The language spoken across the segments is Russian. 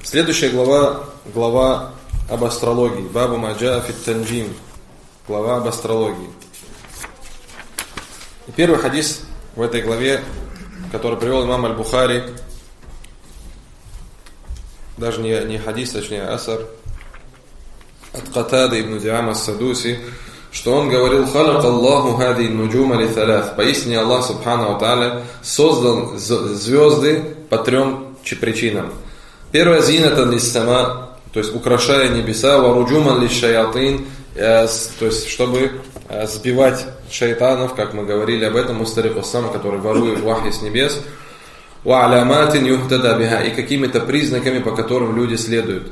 Следующая глава об астрологии. Бабу маджа фит танджим. Глава об астрологии. И первый хадис в этой главе, который привел имам Аль-Бухари, даже не хадис, точнее асар, от Катады ибн Диама ас-Садуси, что он говорил: «Халак Аллаху хади нуджума ли талят». Поистине Аллах Субхану ва Тааля создал звезды по трем причинам. Первое — зинатан лис-сама, то есть украшая небеса, варуджуман лиш-шаятин, то есть чтобы сбивать шайтанов, как мы говорили об этом, мустариху сам, который ворует вахи с небес, ва аляматин юхтада биха, и какими-то признаками, по которым люди следуют.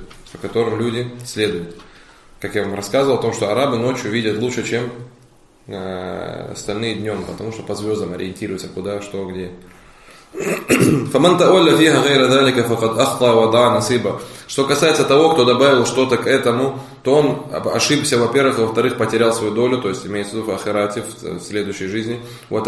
Как я вам рассказывал о том, что арабы ночью видят лучше, чем остальные днем, потому что по звездам ориентируются, куда, что, где. Что касается того, кто добавил что-то к этому, то он ошибся, во-первых, и во-вторых, потерял свою долю, то есть имеется в виду в ахирате, в следующей жизни,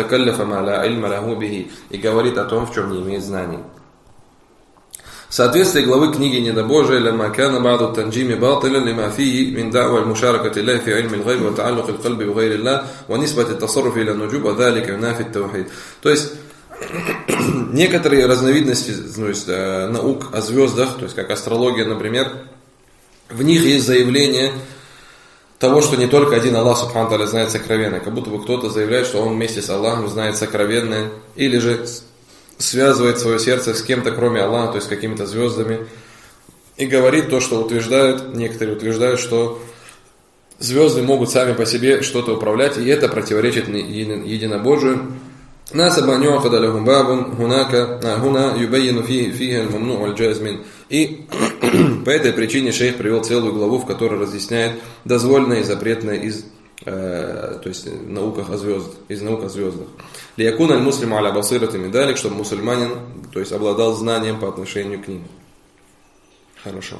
и говорит о том, в чем не имеет знаний. В соответствии главы книги Недобожия «Лама кана ба'ду танджими батилан лима фии мин да'ва аль-мушаракати ллахи фи илми аль-гайб ва та'аллуq аль-кальби би гайри ллах ва нисбат ат-тасарруф иля нуджум ва дhalika юнафи ат-тавхид». То есть некоторые разновидности, то есть, наук о звездах, то есть как астрология, например, в них есть заявление того, что не только один Аллах Субхану Тааля знает сокровенное, как будто бы кто-то заявляет, что он вместе с Аллахом знает сокровенное, или же связывает свое сердце с кем-то, кроме Аллаха, то есть с какими-то звездами, и говорит то, что некоторые утверждают, что звезды могут сами по себе что-то управлять, и это противоречит единобожию. И по этой причине шейх привел целую главу, в которой разъясняет дозволенное и запретное то есть науках о звездах, из наук о звездах. Лиякун аль-муслиму аля басирати мин далик, чтобы мусульманин, то есть обладал знанием по отношению к ним. Хорошо.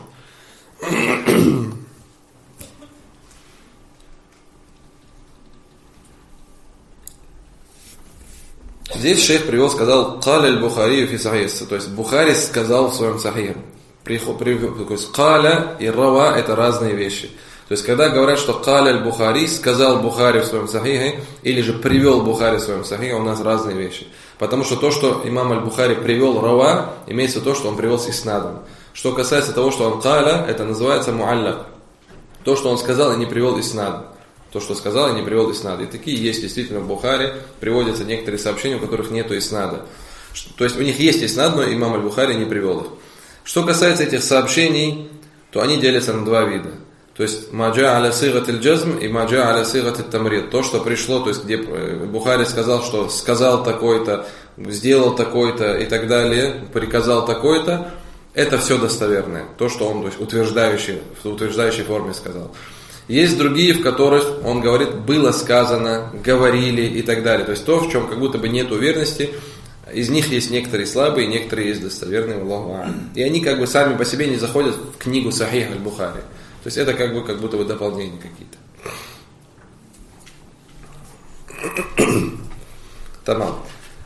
Здесь шейх привел, сказал: «Каля аль-Бухари фи сахих», то есть Бухари сказал в своем сахихе. То есть «каля» и «рава» — это разные вещи. То есть, когда говорят, что «каля аль-Бухари», сказал Бухари в своем сахихе, или же привел Бухари в своем сахихе, у нас разные вещи. Потому что то, что имам аль-Бухари привел «рава», имеется то, что он привел с иснадом. Что касается того, что он «каля», это называется «муаллак». То, что он сказал и не привел иснад. То, что сказал и не привел иснад. И такие есть действительно в Бухари, приводятся некоторые сообщения, у которых нету иснада. То есть, у них есть иснад, но имам аль-Бухари не привел их. Что касается этих сообщений, то они делятся на два вида. То есть маджа аля сигат аль-джазм и маджа аля сигат аль-тамрид. То, что пришло, то есть где Бухари сказал, что сказал такой-то, сделал такой-то и так далее, приказал такой-то, это все достоверное. То, что он, то есть, в утверждающей форме сказал. Есть другие, в которых он говорит: было сказано, говорили и так далее. То есть то, в чем как будто бы нет уверенности. Из них есть некоторые слабые, некоторые есть достоверные. Аллаху а'алям. И они как бы сами по себе не заходят в книгу Сахих аль-Бухари. То есть это как будто бы дополнения какие-то. Тамам.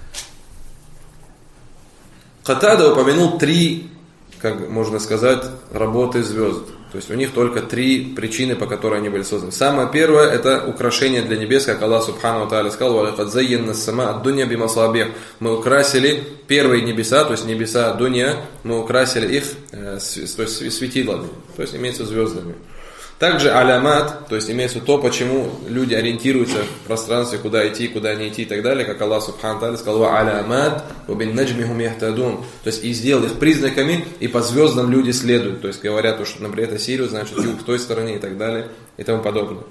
Катада упомянул 3, как можно сказать, работы звезд. То есть у них только 3 причины, по которой они были созданы. Самое первое — это украшение для небес, как Аллах Субхану ва Тааля сказал: «Валакад зайянна ас-сама ад-дунья бимасабих». Мы украсили первые небеса, то есть небеса дунья, мы украсили их то есть светилами, то есть имеется звездами. Также алямат, то есть имеется то, почему люди ориентируются в пространстве, куда идти, куда не идти и так далее, как Аллах Субхану Тааля сказал: «Ва алямат ва бин наджми хум яхтадун». То есть и сделал их признаками, и по звездам люди следуют. То есть говорят, что, например, это Сириус, значит юг в той стороне и так далее и тому подобное.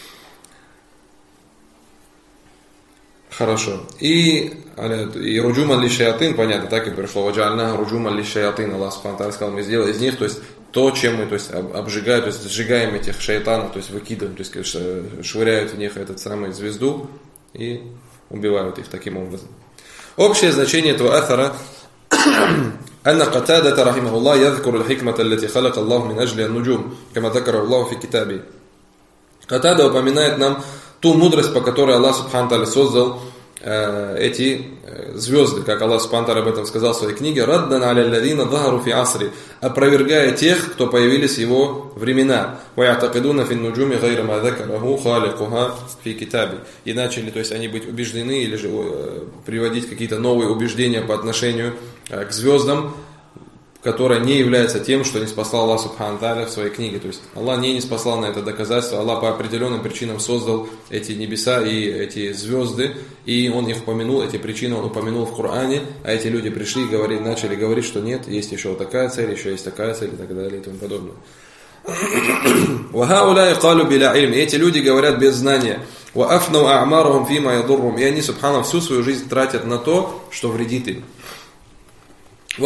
Хорошо. И руджуман ли шаятин, понятно, так и пришло. Ваджальна руджуман ли шаятин. Аллах Субхану Тааля сказал: мы сделали из них, то есть то, чем мы, то есть, обжигаем, то есть сжигаем этих шайтанов, то есть выкидываем, то есть швыряют в них этот самый звезду и убивают их таким образом. Общее значение этого аthара: أن قتادة رحمه الله يذكر الحكمة التي خلق الله من أجل النجوم كما ذكره الله في كتابه. Катада упоминает нам ту мудрость, по которой Аллах Субхану Тааля создал эти звезды, как Аллах Субхану об этом сказал в своей книге, «Раддан аля алладина захару фи асри», опровергая тех, кто появились в его времена. «Ваятакидуна фин нуджуми гайра ма закараху халикуха фи китаби». И начали, то есть они быть убеждены или же приводить какие-то новые убеждения по отношению к звездам, которое не является тем, что не спасал Аллах Субхану в своей книге. То есть Аллах не спасал на это доказательство, Аллах по определенным причинам создал эти небеса и эти звезды, и Он их упомянул, эти причины Он упомянул в Коране, а эти люди пришли и начали говорить, что нет, есть еще вот такая цель, еще есть такая цель и так далее и тому подобное. И эти люди говорят без знания. И они, субхана, всю свою жизнь тратят на то, что вредит им. И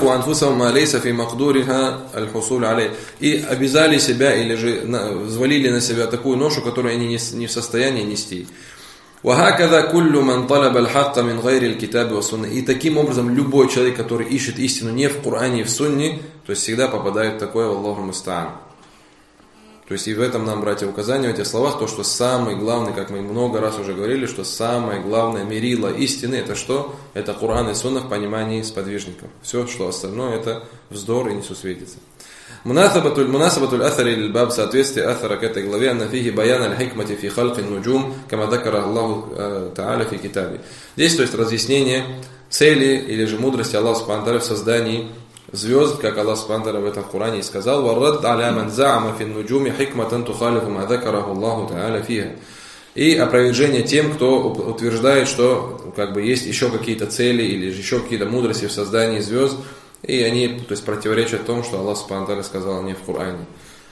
обязали себя или же взвалили на себя такую ношу, которую они не в состоянии нести. И таким образом любой человек, который ищет истину не в Коране и в Сунне, то есть всегда попадает в такое Аллаху муста'ан. То есть и в этом нам, братья, указание в этих словах, то, что самый главный, как мы много раз уже говорили, что самое главное мерило истины, это что? Это Коран и Сунна в понимании сподвижников. Все, что остальное, это вздор и несусветица. Мунасабатуль атари ль-баб, соответствие атара к этой главе, анна фихи баян аль-хикмати фи халки нуджум, кама дакара Аллаху та'аля фи китаби. Здесь, то есть, разъяснение цели или же мудрости Аллаха субхану ва тааля в создании звезд, как Аллах субхану ва тааля в этом Коране и сказал: «Варрад аля ман за'ама фи нуджуми хикматан тухалифу ма дакараху Аллаху та'аля фиха». И опровержение тем, кто утверждает, что как бы есть еще какие-то цели или еще какие-то мудрости в создании звезд, и они, то есть, противоречат тому, что Аллах субхану ва тааля сказал не в Коране.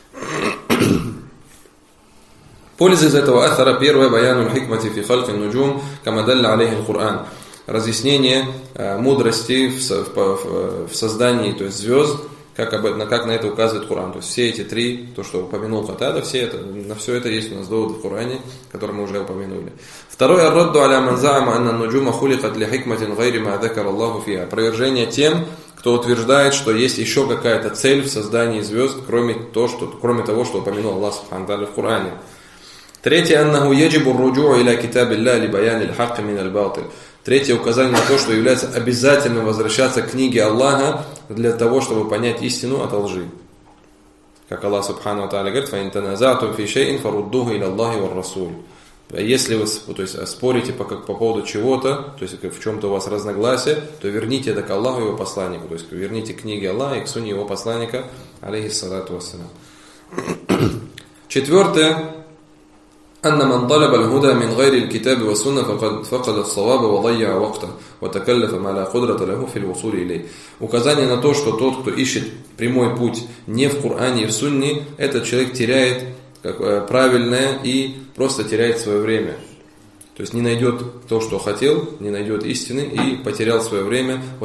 Польза из этого ахара первое: баяну хикмати фи халки нуджум, кама далля алейхи Коран. Разъяснение мудрости в создании, то есть, звезд, как на это указывает Коран. То есть все эти три, то, что упомянул Катада, на все это есть у нас доводы в Коране, которые мы уже упомянули. Второе: ар-радду аля ман за'ама анна нуджума хуликат ли хикматин гайри ма закара Аллаху фиха. Опровержение тем, кто утверждает, что есть еще какая-то цель в создании звезд, кроме того, что упомянул Аллах субхану ва тааля в Коране. Третье: аннаху яджибу ар-руджу'у иля китабилля ли баяни аль-хакки мин аль-батил. Третье указание на то, что является обязательным возвращаться к книге Аллаха для того, чтобы понять истину от лжи. Как Аллах субхану ва тааля говорит: «Фаин таназа'тум фи шай'ин фаруддуху иля Аллахи вар расуль». Если вы, то есть, спорите по поводу чего-то, то есть в чем-то у вас разногласие, то верните это к Аллаху и его посланнику, то есть верните к книге Аллаха и к сунне его посланника, алейхиссалату вассалям. Четвертое: أن من طلب الهدى من غير الكتاب والسنة فقد الصواب وضيع وقته وتكلف ما لا قدرة له في الوصول إليه. Указание на то, что тот, кто ищет прямой путь не в Коране и в Сунне, этот человек теряет правильное и просто теряет свое время. То есть не найдет то, что хотел, не найдет истины и потерял свое время. И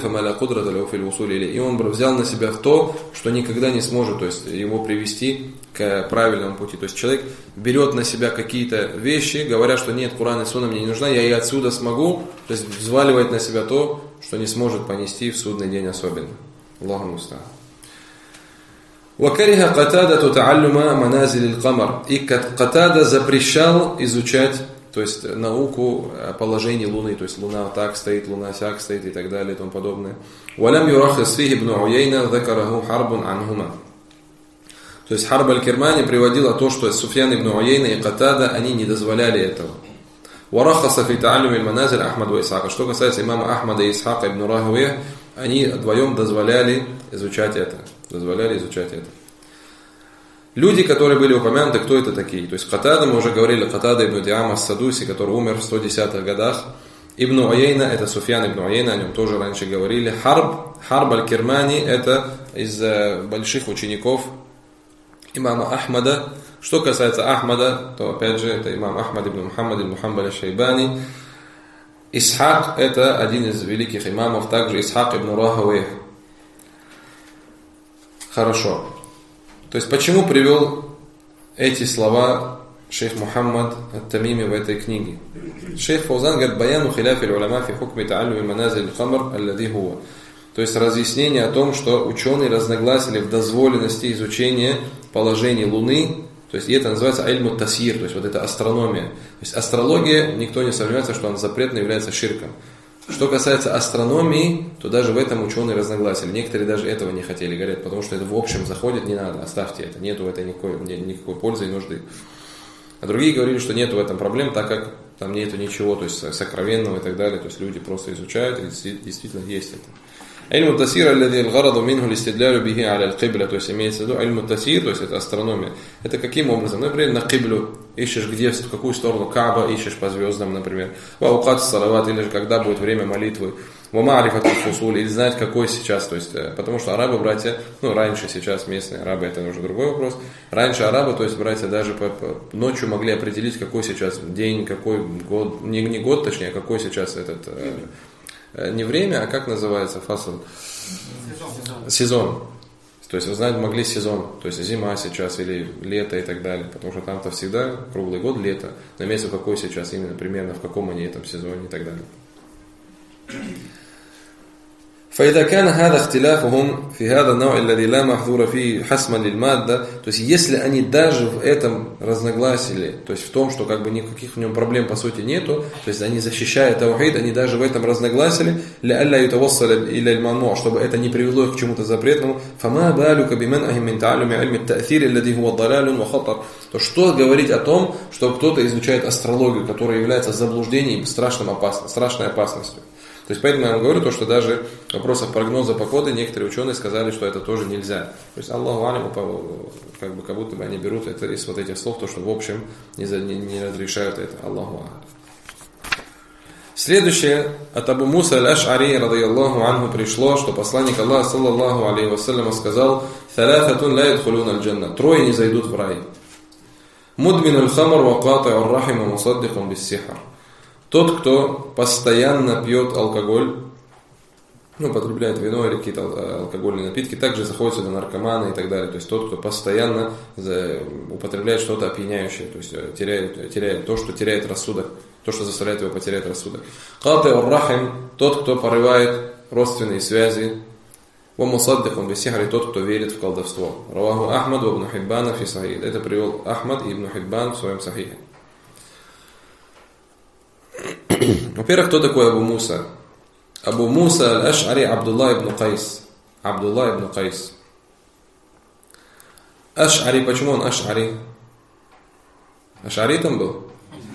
он взял на себя то, что никогда не сможет, то есть его привести к правильному пути. То есть человек берет на себя какие-то вещи, говоря, что нет, Коран и Сунна мне не нужна, я и отсюда смогу, то есть взваливает на себя то, что не сможет понести в судный день особенно. Аллаху муста'ан. وَكَرِهَ قَتَادَةُ تَعَلُّمَ مَنَازِلِ الْقَمَرِ. И Катада запрещал изучать, то есть науку положений Луны, то есть Луна так стоит, Луна сяк стоит и так далее и тому подобное. وَلَمْ يُرَخِصْ فِيهِ ابْنُ عُيَيْنَةَ ذَكَرَهُ حَرْبٌ عَنْهُمَا. То есть Харб аль-Кирмани приводила то, что Суфьян ибн Уяйна и Катада, они не дозволяли этого. وَرَخَصَ فِي تَعَلُّمِ الْمَنَازِلِ أَحْمَدُ وَإِسْحَاقَ. Что касается имама Ахмада и Исхака ибн Рахуя, они вдвоем дозволяли изучать это. Люди, которые были упомянуты, кто это такие? То есть Катада, мы уже говорили, Катада ибн Диама ас-Садуси, который умер в 110-х годах. Ибн Уяйна, это Суфьян ибн Уяйна, о нем тоже раньше говорили. Харб аль-Кирмани, это из больших учеников имама Ахмада. Что касается Ахмада, то опять же это имам Ахмад ибн Мухаммад ибн Хамбаль аш-Шайбани. Исхак, это один из великих имамов, также Исхак ибн Рахуя. Хорошо. То есть почему привел эти слова шейх Мухаммад ат-Тамими в этой книге? Шейх Фаузан говорит: «Баяну хиляфи уляма фи хукми та'аллуми маназиль хамр аллади хуа». То есть разъяснение о том, что ученые разногласили в дозволенности изучения положений Луны, то То есть и это называется ильму тасир, то есть вот это астрономия. То есть астрология, никто не сомневается, что она запретна, является ширком. Что касается астрономии, то даже в этом ученые разногласили. Некоторые даже этого не хотели, говорят, потому что это в общем заходит, не надо, оставьте это, нету в этом никакой пользы и нужды. А другие говорили, что нету в этом проблем, так как там нету ничего, то есть сокровенного и так далее, то есть люди просто изучают, и действительно есть это. Ильму тасир, аллади алгараду минху листидлялю бихи аля аль-кибля, то есть имеется в виду ильму тасир, то есть это астрономия. Это каким образом? Например, на киблю ищешь, где, в какую сторону Кааба ищешь по звездам, например. Ваукат салават, или же когда будет время молитвы. Вамарифат аль-фусуль, или знать, какой сейчас, то есть, потому что арабы, братья, раньше, сейчас местные арабы, это уже другой вопрос. Раньше арабы, то есть, братья, даже ночью могли определить, какой сейчас день, какой год, не год, точнее, какой сейчас этот... Не время, а как называется фасл? Сезон. То есть, вы знаете, могли сезон, то есть зима сейчас или лето и так далее, потому что там-то всегда круглый год лето, но имеется какой сейчас, именно примерно в каком они этом сезоне и так далее. فإذا كان هذا اختلافهم في هذا النوع الذي لا محظور فيه حسما للمادة, то есть если они даже в этом разногласили, то есть в том, что как бы никаких в нем проблем по сути нету, то есть они защищают таухид, они даже в этом разногласили, لألا يتوصل إلى الممنوع, чтобы это не привело их к чему-то запретному, فما بالك بمنعهم من تعلم علم التأثير الذي هو ضلال وخطر, то что говорить о том, что кто-то изучает астрологию, которая является заблуждением и страшной опасностью. То есть поэтому я вам говорю, что даже в вопросах прогноза погоды некоторые ученые сказали, что это тоже нельзя. То есть Аллаху алиму, как будто бы они берут это из вот этих слов, то, что в общем не разрешают это. Аллаху алиму. Следующее, от Абу Муса аль-Аш'ари, радийаллаху анху, пришло, что посланник Аллаха, саллаллаху алейхи вассалям, сказал: «Саляфатун ла ядхулун аль-джанна». Трое не зайдут в рай. «Мудмин аль-хамар ва кати'у ар-рахим ва мусаддикун бис-сихр». Тот, кто постоянно пьет алкоголь, потребляет вино или какие-то алкогольные напитки, также заходят сюда наркоманы и так далее. То есть тот, кто постоянно употребляет что-то опьяняющее, то есть теряет то, что теряет рассудок, то, что заставляет его потерять рассудок. Кати'у ар-рахим, тот, кто порывает родственные связи. Ва мусаддикун бис-сихр, тот, кто верит в колдовство. Раваху Ахмад ва Ибн Хиббан фи сахих. Это привел Ахмад и Ибн Хиббан в своем сахихе. Во-первых, кто такой Абу Муса? Абу Муса аль-Аш'ари Абдуллах ибн Кайс. Абдуллах ибн Кайс. Аш'ари, почему он Аш'ари? Аш'ари там был?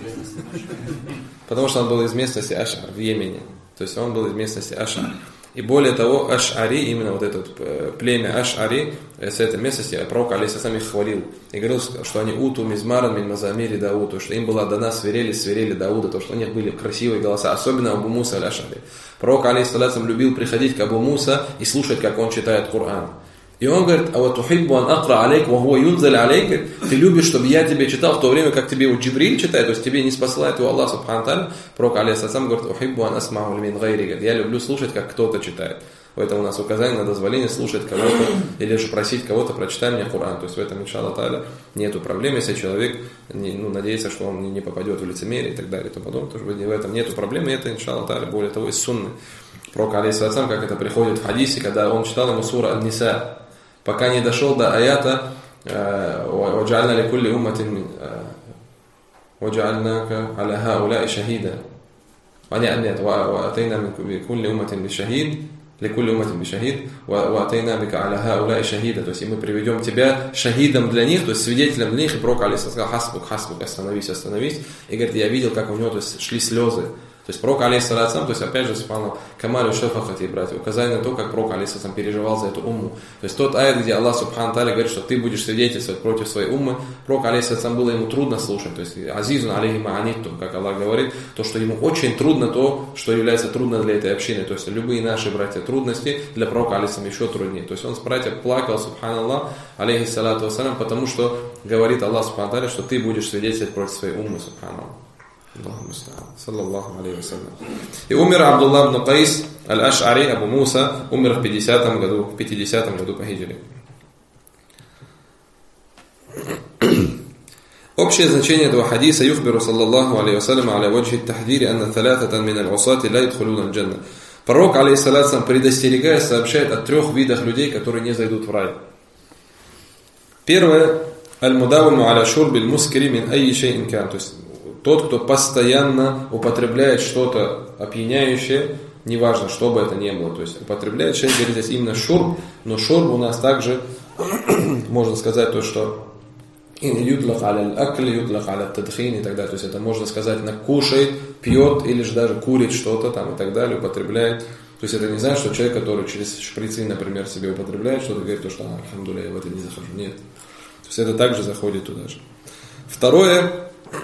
Потому что он был из местности Аш'ар в Йемене. То есть он был из местности Аш'ар. И более того, Аш'ари, именно вот это племя Аш'ари, с этой местности, пророк алейхиссалям их хвалил. И говорил, что они уту мизмаран мин мазамири Дауду, что им была дана свирели Дауда, то, что у них были красивые голоса, особенно Абу Муса аль-Аш'ари. Пророк алейхиссалям любил приходить к Абу Муса и слушать, как он читает Коран. И он говорит: «А вот тухиббу ан акра алейк, ва хуа юнзаль алейк». Ты любишь, чтобы я тебе читал в то время, как тебе вот Джибриль читает, то есть тебе не спасает его Аллах субхану тааля. Пророк алейхиссалям говорит: «Ухиббу ан асмау мин гайри». Я люблю слушать, как кто-то читает. В этом у нас указание на дозволение слушать кого-то или же просить кого-то: «Прочитай мне Коран». То есть в этом, иншаллах тааля, нету проблем, если человек надеется, что он не попадет в лицемерие и так далее, то потом, то в этом нету проблем, и это, иншаллах тааля, более того, из сунны. Пророк алейхиссалям, как это приходит в хадисе, когда он читал ему сура Ан-Ниса, пока не дошел до аята «Вадж'альна ликулли умматин вадж'альнака аля хауляи шахида». Нет, «Ваатайна ликулли умматин бишахид, ликулли умматин бишахид, ваатайна бика аля хауляи шахида». То есть, и мы приведем тебя шахидом для них, то есть свидетелем для них. И пророк алейхиссалям сказал: «Хасбук, остановись». И говорит: я видел, как у него шли слезы. То есть пророк алейхиссалям, то есть опять же, субханаллах, камалю шафахати, братья, указание на то, как пророк алейхиссалям переживал за эту умму. То есть тот аят, где Аллах субхану тааля говорит, что ты будешь свидетельствовать против своей уммы, пророк алейхиссалям было ему трудно слушать. То есть азизун алейхи ма'аниттум, как Аллах говорит, то, что ему очень трудно то, что является трудно для этой общины. То есть любые наши, братья, трудности для пророка алейхиссалям еще труднее. То есть он, братья, плакал, субханаллах, алейхиссалату вассалям, потому что говорит Аллах субхану тааля, что ты будешь свидетельствовать против своей уммы, субханаллах. Саллаллаху алейхи вассалям. И умер Абдуллах ибн Кайс аль-Аш'ари, Абу Муса, умер в 50-м году по хиджре. Общее значение этого хадиса: юхбиру саллаллаху алейхи вассалям аля ваджхи тахдири анна талататан мин аль-усати ла ядхулуна аль-джанна. Пророк, алейхиссалям, предостерегая, сообщает о трех видах людей, которые не зайдут в рай. Первое: Аль-мудавиму аля шурбиль мускири мин айи шейин кан. То есть тот, кто постоянно употребляет что-то опьяняющее, неважно, что бы это ни было. То есть употребляет, шейх говорит здесь именно шурб, но шурб у нас также можно сказать то, что юдлах аля аль-акли, юдлах аля тадхин и так далее. То есть это можно сказать на кушает, пьет или же даже курит что-то там и так далее, употребляет. То есть это не значит, что человек, который через шприцы, например, себе употребляет что-то, говорит, то, что альхамдулилля, я в это не захожу. Нет. То есть это также заходит туда же. Второе.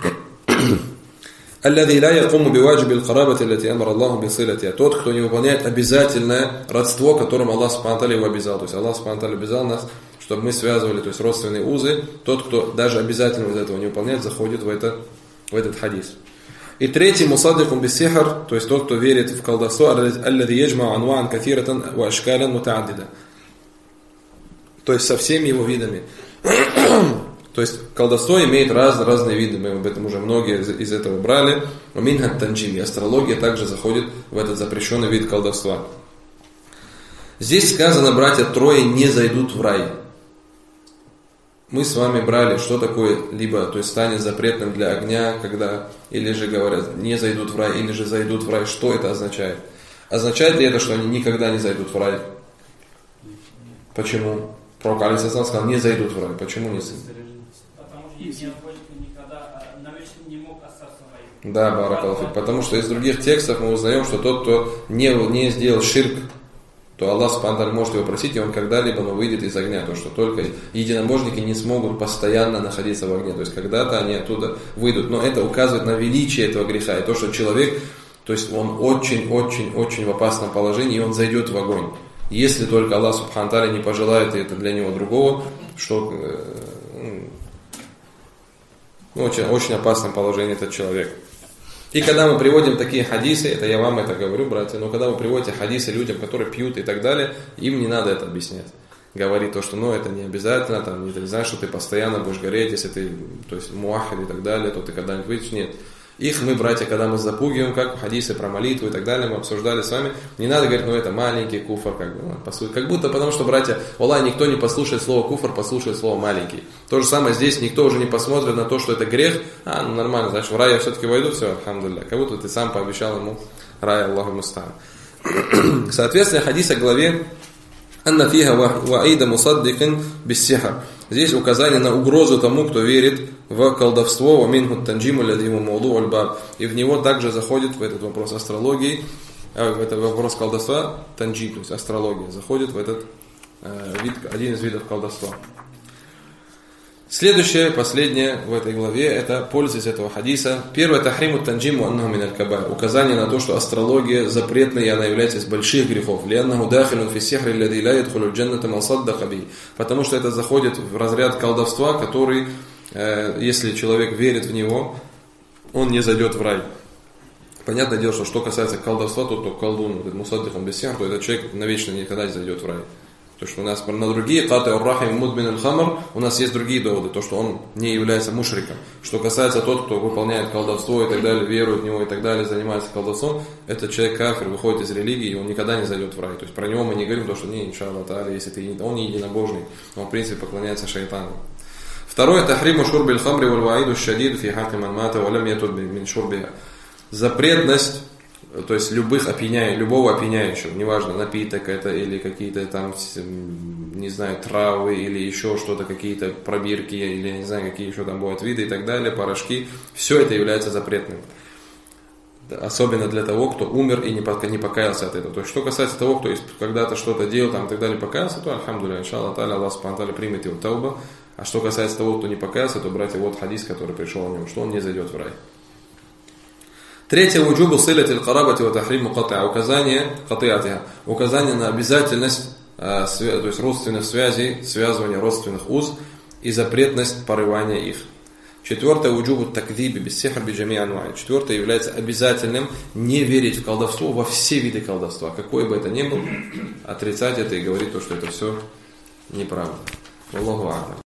الذي لا يقوم بواجب القرابة التي أمر الله بصلتها. Тот, кто не выполняет обязательное родство, которым Аллах Субхану ва Тааля его обязал. То есть Аллах Субхану ва Тааля обязал нас, чтобы мы связывали, то есть родственные узы. Тот, кто даже обязательно из этого не выполняет, заходит в этот хадис. И третий, мусаддикун биссихр, то есть тот, кто верит в колдовство, الذي يجمع أنواعا كثيرة وأشكالا متعددة. То есть со всеми его видами. То есть колдовство имеет разные виды, мы об этом уже многие из этого брали. Минхат танджим, и астрология также заходит в этот запрещенный вид колдовства. Здесь сказано, братья, трое не зайдут в рай. Мы с вами брали, что такое, либо, то есть станет запретным для огня, когда, или же говорят, не зайдут в рай, или же зайдут в рай. Что это означает? Означает ли это, что они никогда не зайдут в рай? Почему? Пророк алейхиссалям сказал, не зайдут в рай. Почему не зайдут? Не мог остаться в раю. Да, баракаллаху. Потому что из других текстов мы узнаем, что тот, кто не сделал ширк, то Аллах Субхану ва Тааля может его просить, и он когда-либо выйдет из огня. То, что только единобожники не смогут постоянно находиться в огне. То есть когда-то они оттуда выйдут. Но это указывает на величие этого греха. И то, что человек, то есть он очень в опасном положении, и он зайдет в огонь. Если только Аллах Субхану ва Тааля не пожелает, и это для него другого, что очень опасном положении этот человек. И когда мы приводим такие хадисы, это я вам это говорю, братья, но когда вы приводите хадисы людям, которые пьют и так далее, им не надо это объяснять. Говорить то, что это не обязательно, там, не знаешь, что ты постоянно будешь гореть, если ты, то есть муахид и так далее, то ты когда-нибудь выйдешь. Нет. Их мы, братья, когда мы запугиваем, как хадисы про молитву и так далее, мы обсуждали с вами, не надо говорить, это маленький куфр, как будто потому что, братья, Аллах, никто не послушает слово куфр, послушает слово маленький. То же самое здесь, никто уже не посмотрит на то, что это грех, нормально, значит, в рай я все-таки войду, все, альхамдулилля, как будто ты сам пообещал ему рай, Аллаху муста'ан. Соответственно, хадис о главе «Анна фиха ваида мусаддикин биссихр». Здесь указание на угрозу тому, кто верит в колдовство, и в него также заходит в этот вопрос астрологии, в этот вопрос колдовства, танджи, то есть астрология, заходит в этот вид, один из видов колдовства. Следующее, последнее в этой главе, это польза из этого хадиса. Первое, тахриму танджиму аннаху мин аль-кабаир. Указание на то, что астрология запретна, и она является из больших грехов. Лианнаху дахилун фи сихри аллади ла ядхулу аль-джанната ман саддака би. Потому что это заходит в разряд колдовства, который, если человек верит в него, он не зайдет в рай. Понятное дело, что касается колдовства, то колдун, мусаддикан бис сихр, то этот человек навечно никогда не зайдет в рай. То, что у нас на другие каты ар-рахим мудмин аль-хамр, у нас есть другие доводы, то, что он не является мушриком. Что касается тот, кто выполняет колдовство и так далее, верует в него и так далее, занимается колдовством, этот человек кафир, выходит из религии, и он никогда не зайдет в рай. То есть про него мы не говорим, то, что не, иншаллах та'аля, если он не единобожник, он в принципе поклоняется шайтану. Второе, тахриму шурби аль-хамри валь-ваиду шадид фи хакки ман мата валям ятуд мин шурбиха. Запретность, то есть любого опьяняющего, неважно, напиток это или какие-то там, не знаю, травы или еще что-то, какие-то пробирки или не знаю, какие еще там бывают виды и так далее, порошки, все это является запретным. Особенно для того, кто умер и не покаялся от этого. То есть, что касается того, кто когда-то что-то делал там, и так далее, покаялся, то, альхамдулилля, иншаллах та'аля, Аллах субхану ва тааля примет его тауба. А что касается того, кто не покаялся, то, братья, вот хадис, который пришел о нем, что он не зайдет в рай. Третье, уджубу силати аль-карабати ва тахриму катиа, указание на обязательность, то есть родственных связей, связывания родственных уз и запретность порывания их. Четвертое, уджубу такдиби биссихр биджами анвай. Четвертое, является обязательным не верить в колдовство во все виды колдовства, какой бы это ни был, отрицать это и говорить то, что это все неправда. Аллаху а'лам.